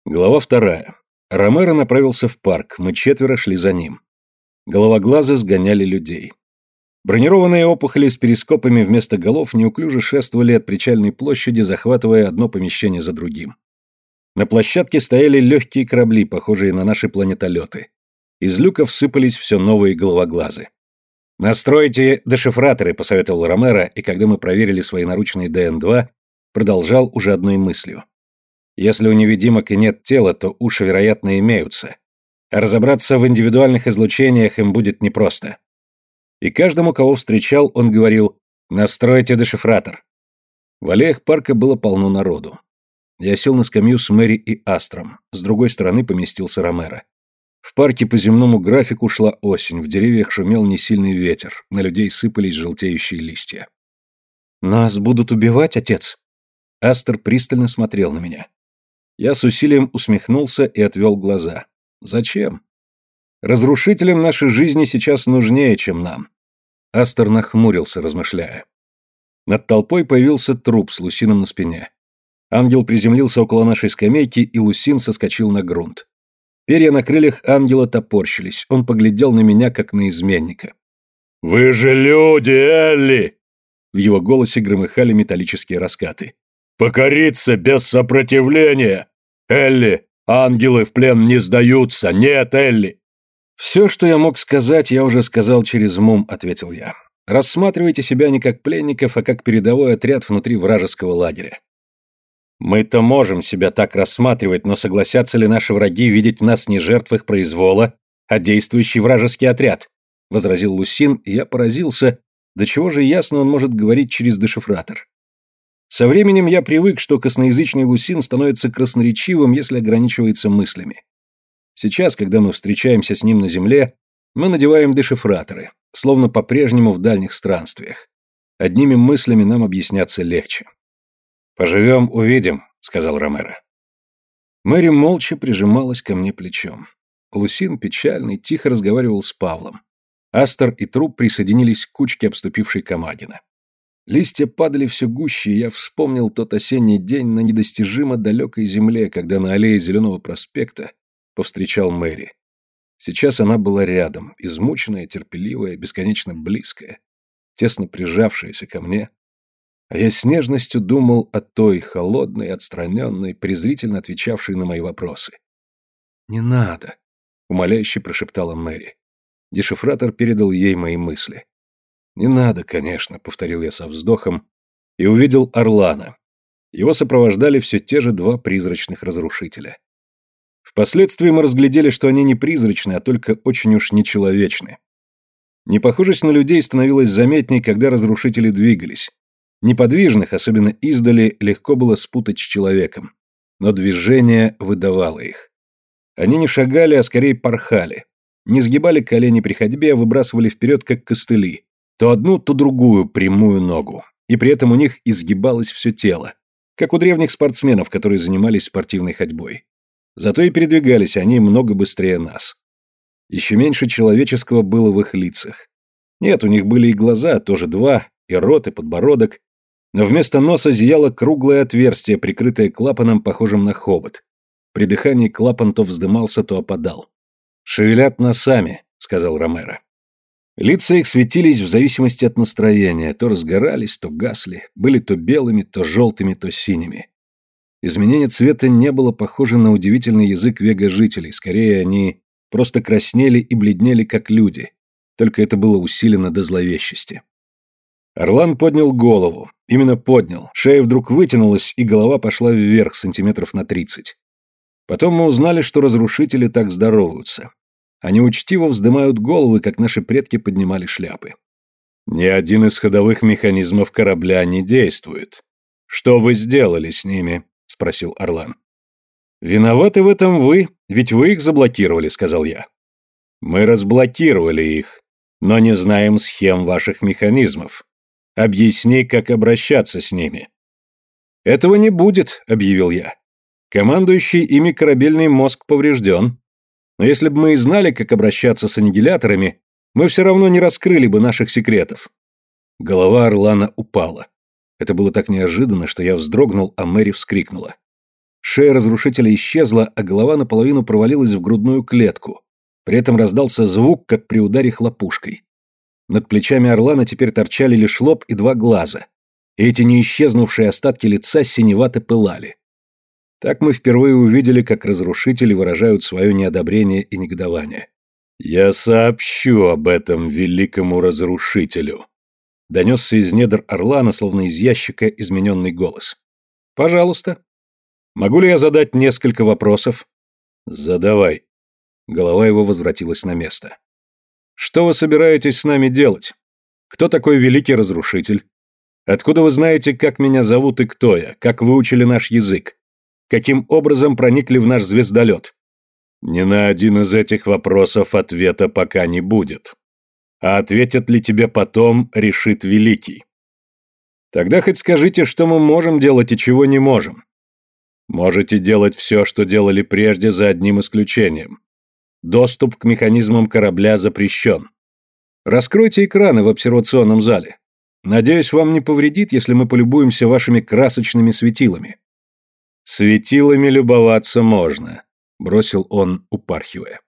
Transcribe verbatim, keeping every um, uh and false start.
Глава вторая. Ромеро направился в парк, мы четверо шли за ним. Головоглазы сгоняли людей. Бронированные опухоли с перископами вместо голов неуклюже шествовали от причальной площади, захватывая одно помещение за другим. На площадке стояли легкие корабли, похожие на наши планетолеты. Из люков сыпались все новые головоглазы. «Настройте дешифраторы», — посоветовал Ромеро, и когда мы проверили свои наручные Дэ Эн два, продолжал уже одной мыслью. Если у невидимок и нет тела, то уши, вероятно, имеются. А разобраться в индивидуальных излучениях им будет непросто. И каждому, кого встречал, он говорил: «Настройте дешифратор». В аллеях парка было полно народу. Я сел на скамью с Мэри и Астром, с другой стороны поместился Ромеро. В парке по земному графику шла осень, в деревьях шумел несильный ветер, на людей сыпались желтеющие листья. «Нас будут убивать, отец?» Астр пристально смотрел на меня. Я с усилием усмехнулся и отвел глаза. Зачем? Разрушителям нашей жизни сейчас нужнее, чем нам. Астер нахмурился, размышляя. Над толпой появился труп с Лусином на спине. Ангел приземлился около нашей скамейки, и Лусин соскочил на грунт. Перья на крыльях ангела топорщились, он поглядел на меня, как на изменника. «Вы же люди, Элли!» В его голосе громыхали металлические раскаты. «Покориться без сопротивления! Элли, ангелы в плен не сдаются! Нет, Элли!» «Все, что я мог сказать, я уже сказал через МУМ», — ответил я. «Рассматривайте себя не как пленников, а как передовой отряд внутри вражеского лагеря». «Мы-то можем себя так рассматривать, но согласятся ли наши враги видеть в нас не жертв их произвола, а действующий вражеский отряд?» — возразил Лусин, и я поразился, до чего же ясно он может говорить через дешифратор. Со временем я привык, что косноязычный Лусин становится красноречивым, если ограничивается мыслями. Сейчас, когда мы встречаемся с ним на земле, мы надеваем дешифраторы, словно по-прежнему в дальних странствиях. Одними мыслями нам объясняться легче. «Поживем, увидим», — сказал Ромеро. Мэри молча прижималась ко мне плечом. Лусин, печальный, тихо разговаривал с Павлом. Астер и труп присоединились к кучке, обступившей Камагина. Листья падали все гуще, и я вспомнил тот осенний день на недостижимо далекой земле, когда на аллее Зеленого проспекта повстречал Мэри. Сейчас она была рядом, измученная, терпеливая, бесконечно близкая, тесно прижавшаяся ко мне. А я с нежностью думал о той, холодной, отстраненной, презрительно отвечавшей на мои вопросы. «Не надо», — умоляюще прошептала Мэри. Дешифратор передал ей мои мысли. «Не надо, конечно», — повторил я со вздохом, и увидел Орлана. Его сопровождали все те же два призрачных разрушителя. Впоследствии мы разглядели, что они не призрачны, а только очень уж нечеловечны. Непохожесть на людей становилась заметней, когда разрушители двигались. Неподвижных, особенно издали, легко было спутать с человеком, но движение выдавало их. Они не шагали, а скорее порхали. Не сгибали колени при ходьбе, а выбрасывали вперед, как костыли. То одну, то другую прямую ногу. И при этом у них изгибалось все тело, как у древних спортсменов, которые занимались спортивной ходьбой. Зато и передвигались они много быстрее нас. Еще меньше человеческого было в их лицах. Нет, у них были и глаза, тоже два, и рот, и подбородок, но вместо носа зияло круглое отверстие, прикрытое клапаном, похожим на хобот. При дыхании клапан то вздымался, то опадал. «Шевелят носами», — сказал Ромеро. Лица их светились в зависимости от настроения, то разгорались, то гасли, были то белыми, то желтыми, то синими. Изменение цвета не было похоже на удивительный язык вега-жителей, скорее они просто краснели и бледнели, как люди, только это было усилено до зловещести. Орлан поднял голову, именно поднял, шея вдруг вытянулась, и голова пошла вверх сантиметров на тридцать. Потом мы узнали, что разрушители так здороваются. Они учтиво вздымают головы, как наши предки поднимали шляпы. Ни один из ходовых механизмов корабля не действует. Что вы сделали с ними? Спросил Орлан. Виноваты в этом вы, ведь вы их заблокировали, сказал я. Мы разблокировали их, но не знаем схем ваших механизмов. Объясни, как обращаться с ними. Этого не будет, объявил я. Командующий ими корабельный мозг поврежден. Но если бы мы и знали, как обращаться с аннигиляторами, мы все равно не раскрыли бы наших секретов. Голова Орлана упала. Это было так неожиданно, что я вздрогнул, а Мэри вскрикнула. Шея разрушителя исчезла, а голова наполовину провалилась в грудную клетку. При этом раздался звук, как при ударе хлопушкой. Над плечами Орлана теперь торчали лишь лоб и два глаза, и эти неисчезнувшие остатки лица синевато пылали. Так мы впервые увидели, как разрушители выражают свое неодобрение и негодование. «Я сообщу об этом великому разрушителю», — донесся из недр Орлана, словно из ящика, измененный голос. «Пожалуйста. Могу ли я задать несколько вопросов?» «Задавай». Голова его возвратилась на место. «Что вы собираетесь с нами делать? Кто такой великий разрушитель? Откуда вы знаете, как меня зовут и кто я? Как выучили наш язык? Каким образом проникли в наш звездолет?» «Ни на один из этих вопросов ответа пока не будет. А ответят ли тебе потом, решит Великий. Тогда хоть скажите, что мы можем делать и чего не можем. Можете делать все, что делали прежде, за одним исключением. Доступ к механизмам корабля запрещен. Раскройте экраны в обсервационном зале. Надеюсь, вам не повредит, если мы полюбуемся вашими красочными светилами». «Светилами любоваться можно», — бросил он, упархивая.